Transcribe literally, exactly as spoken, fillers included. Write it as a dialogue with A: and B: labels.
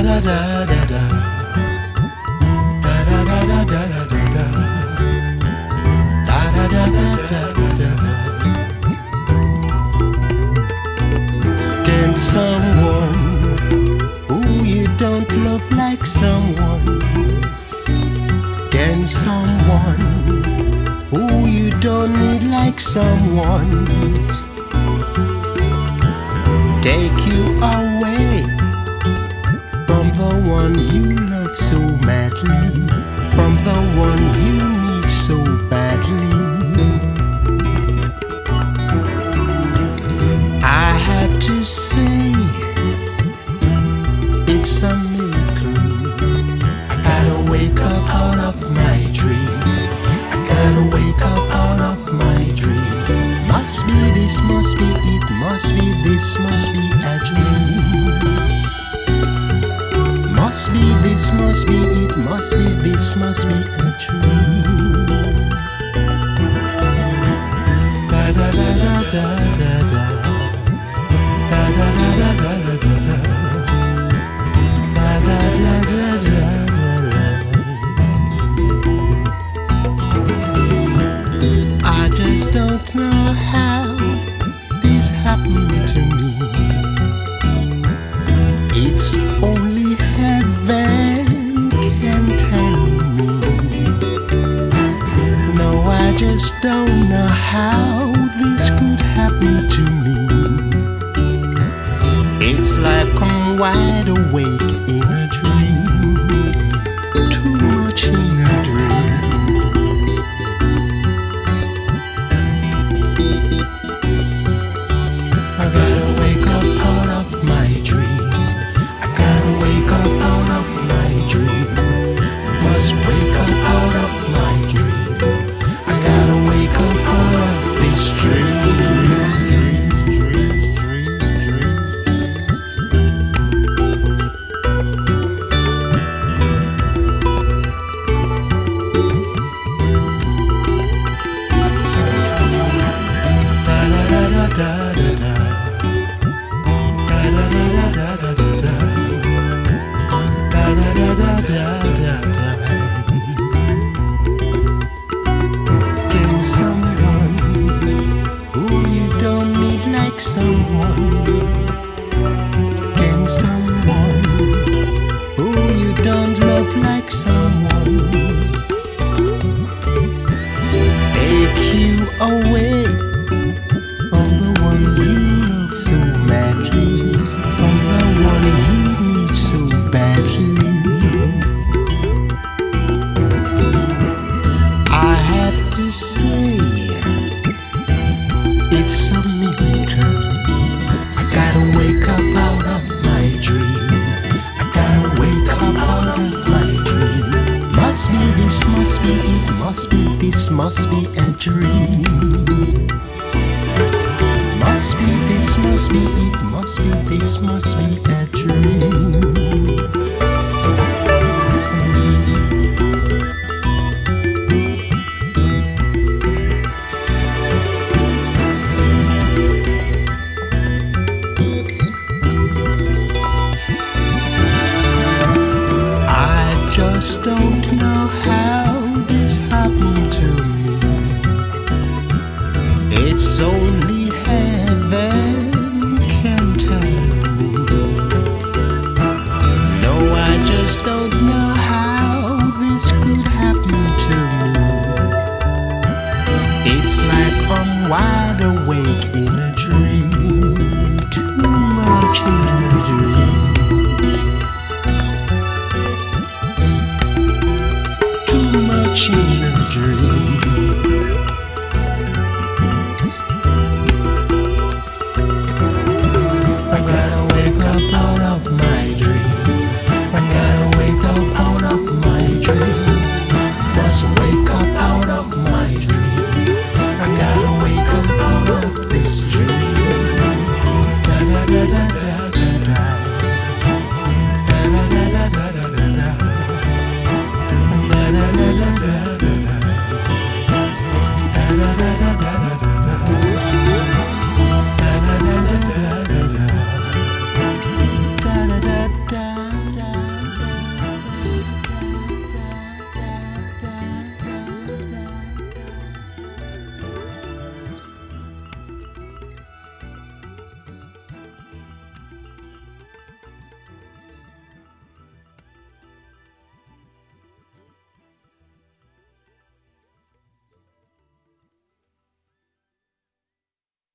A: da da da da. Da da da da da da da. Da da da da da da da. Can someone who you don't love like someone? Can someone who you don't need like someone take you away from the one you love so madly, from the one you need so badly? I had to say it's a miracle. I gotta wake up out of my dream. I gotta wake up out of my dream. Must be this, must be it, must be this, must be a dream. Must be this, must be it, must be this, must be a dream. Da da da da da da da. Da da da da da da da. Da da da da da da. I just don't know how this happened to me. It's only heaven can tell me. No, I just don't know how this could happen to me. It's like I'm wide awake in a dream, too much in a dream. I gotta wake up out of my dream. I gotta wake up out of my dream. Must wake up out of my dream. I gotta wake up out of this dream. Da da da da. Da da da da da da da. Da da da da da da da. Can someone who you don't need like someone? Can someone who you don't love like someone take you away from the one you love so madly, from the one you need so badly? I have to say it's a miracle. I gotta wake up out of my dream. I gotta wake up out of my dream. Must be this, must be it, must be this, must be a dream. Must be this, must be it, must be this, must be a dream. I just don't know how this happened to me. It's only heaven can tell me. No, I just don't know how this could happen to me. It's like I'm wide awake in a dream, too much in a dream, too much in a dream. I gotta wake up out of my dream. I gotta wake up out of my dream. Must wake up out of my dream. I gotta wake up out of this dream. Da da da da da da da. Da da da da da da da da. Da da da da da da da. Da da da da da da da.